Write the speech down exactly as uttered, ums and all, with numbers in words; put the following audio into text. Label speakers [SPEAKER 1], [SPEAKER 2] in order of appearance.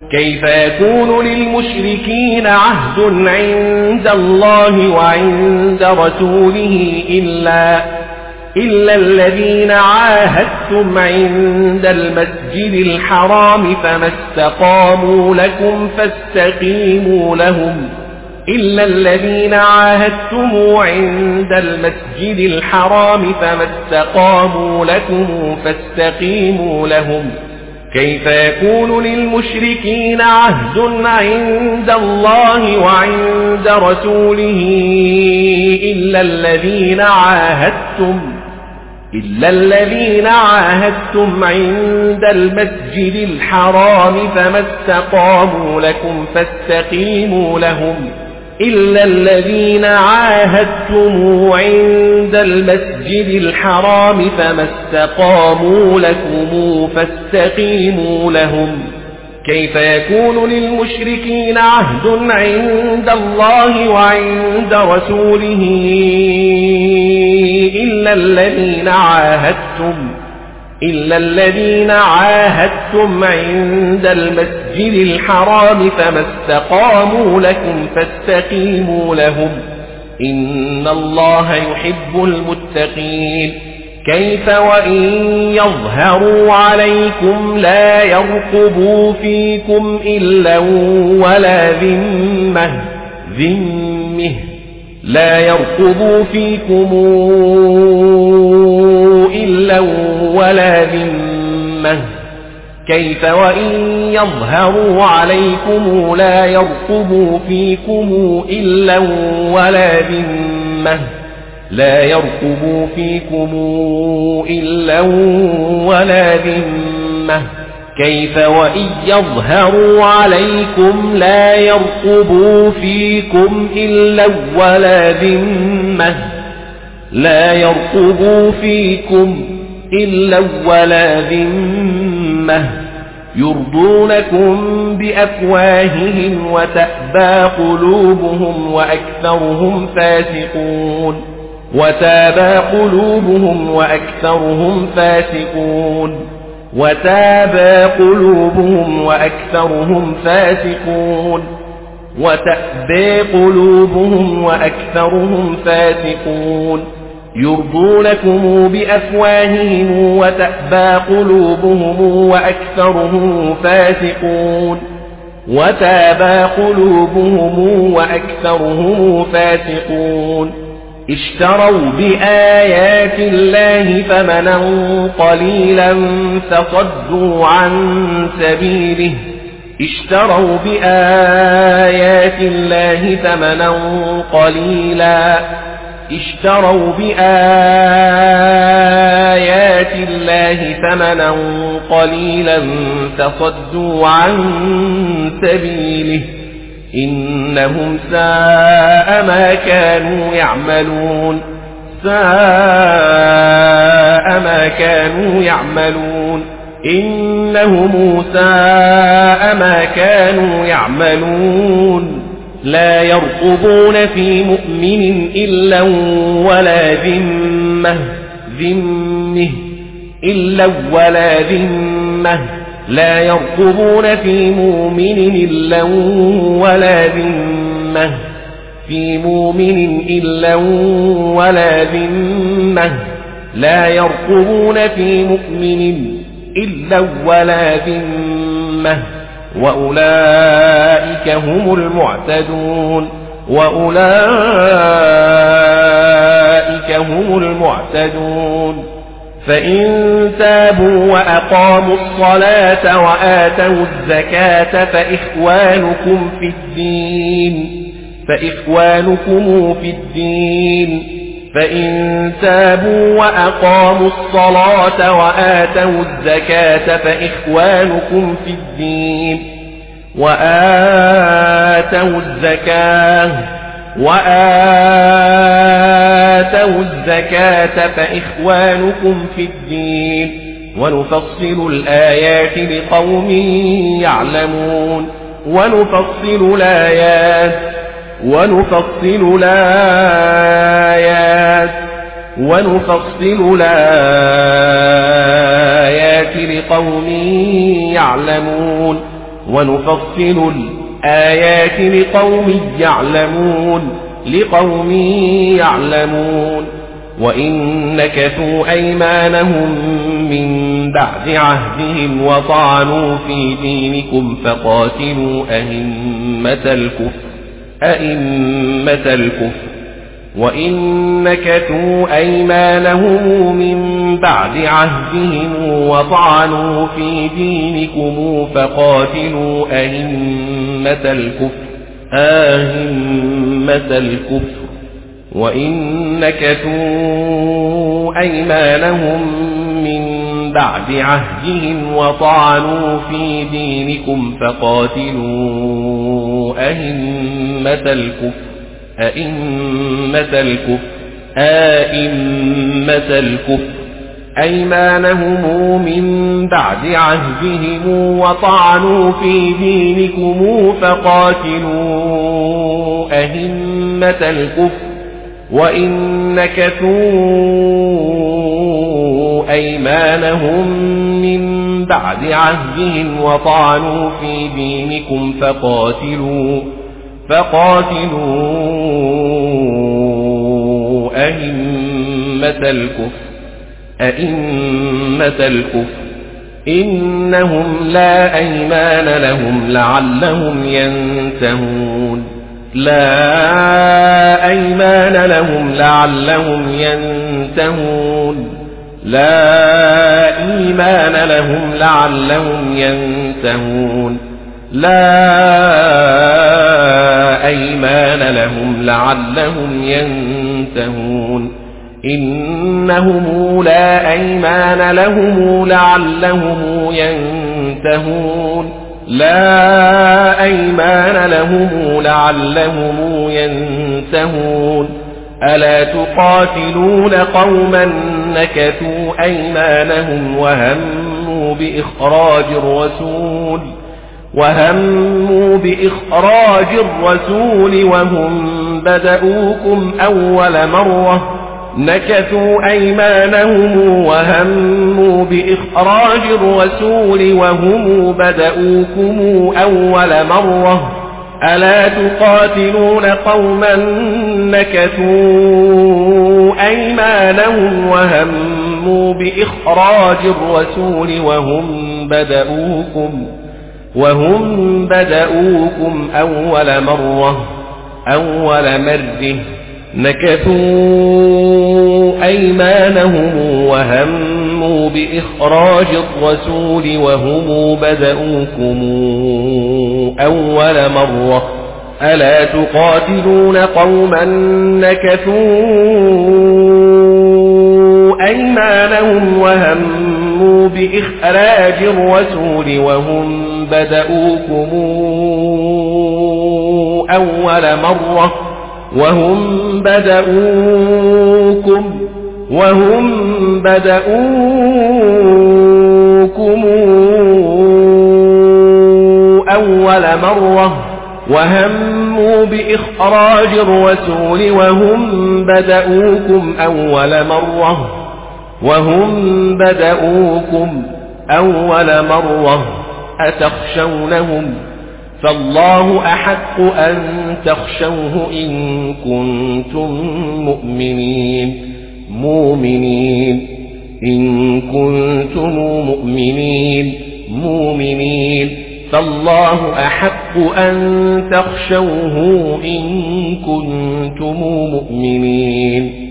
[SPEAKER 1] كيف يكون للمشركين عهد عند الله وعند رسوله إلا, إلا الذين عاهدتم عند المسجد الحرام فما استقاموا لكم فاستقيموا لهم إلا الذين عاهدتم عند المسجد الحرام فما استقاموا لكم فاستقيموا لهم كيف يكون للمشركين عهد عند الله وعند رسوله إلا الذين عاهدتم إلا الذين عاهدتم عند المسجد الحرام فما استقاموا لكم فاستقيموا لهم إلا الذين عاهدتم عند المسجد الحرام فما استقاموا لكم فاستقيموا لهم كيف يكون للمشركين عهد عند الله وعند رسوله إلا الذين عاهدتم إلا الذين عاهدتم عند المسجد الحرام فما استقاموا لكم فاستقيموا لهم إن الله يحب المتقين كيف وإن يظهروا عليكم لا يرقبوا فيكم إلا ولا ذمة ذمه لا يرقبوا فيكم إلا ولا ذمة كيف وإن يظهروا عليكم لا يرقبوا فيكم إلا ولا ذمة لا يرقبوا فيكم إلا ولا ذمة كيف وإن يظهروا عليكم لا يرقبوا فيكم إلا ولا ذمة لا يرقبوا فيكم إلا ولا ذمة يرضونكم بأفواههم وتأبى قلوبهم وأكثرهم فاسقون وتابى قلوبهم وأكثرهم فاسقون وتابى قلوبهم وأكثرهم فاسقون وتأبى قلوبهم وأكثرهم فاسقون يرضونكم بأفواههم وتأبى قلوبهم وأكثرهم فاسقون وتابى قلوبهم وأكثرهم فاسقون اشتروا بآيات الله ثمنا قليلا فصدوا عن سبيله اشتروا بآيات الله ثمنا قليلا اشتروا بآيات الله ثمنا قليلا فصدوا عن سبيله إنهم ساء ما كانوا يعملون ساء ما كانوا يعملون إنهم ساء ما كانوا يعملون لا يرقبون في مؤمن إلا ولا ذمة ذمه إلا ولا ذمة لا يرقبون في مؤمن إلا ولا ذمة في مؤمن إلا ولا ذمة لا يرقبون في مؤمن إلا ولا ذمة وأولئك هم المعتدون وأولئك هم المعتدون فإن تابوا وأقاموا الصلاة وآتوا الزكاة فإخوانكم في الدين فإخوانكم في الدين فإن تابوا وأقاموا الصلاة وآتوا الزكاة فإخوانكم في الدين وآتوا الزكاة وآتوا الزكاة فإخوانكم في الدين ونفصل الآيات لقوم يعلمون ونفصل الآيات ونفصل الآيات ونفصل الآيات لقوم يعلمون ونفصل الآيات لقوم يعلمون لقوم يعلمون وإن نكثوا أيمانهم من بعد عهدهم وطعنوا في دينكم فقاتلوا أئمة الكفر أئمة الكفر وإن نكثوا أيمانهم من بعد عهدهم وطعنوا في دينكم فقاتلوا أئمة الكفر أئمة الكفر وإن نكثوا أيمانهم من بعد عهدهم وطعنوا في دينكم فقاتلوا أئمة الكفر أئمة الكفر أئمة الكفر أيمانهم من بعد عهدهم وطعنوا في دينكم فقاتلوا أئمة الكفر وإن نكثوا أيمانهم من بعد عهدهم وطعنوا في دينكم فقاتلوا فقاتلوا أئمة الكفر أئمة الكفر إنهم لا أيمان لهم لعلهم ينتهون لا أيمان لهم لعلهم ينتهون لا إيمان لهم لعلهم ينتهون لا أيمان لهم لعلهم ينتهون إنهم لا أيمان لهم لعلهم ينتهون لا أيمان لهم لعلهم ينتهون ألا تقاتلون قوما نكثوا أيمانهم وهموا بإخراج الرسول وهموا بإخراج الرسول وهم بدؤوكم أول مرة نكثوا أيمانهم وهموا بإخراج الرسول وهم بدؤوكم أول مرة ألا تقاتلون قوما نكثوا أيمانهم وهموا بإخراج الرسول وهم بدؤوكم وهم بدؤوكم أول مرة أول مرة نكثوا أيمانهم وهموا بإخراج الرسول وهم بدؤوكم أول مرة ألا تقاتلون قوما نكثوا أيمانهم وهموا بإخراج الرسول وهم بدؤوكم أول مرة وهم بدؤوكم وهم بدؤوكم أول مرة وهموا بإخراج الرسول وهم بدؤوكم أول مرة وهم بدؤوكم أول مرة أتخشونهم فالله أحق أن تخشوه إن كنتم مؤمنين مؤمنين إن كنتم مؤمنين مؤمنين فالله أحق أن تخشوه إن كنتم مؤمنين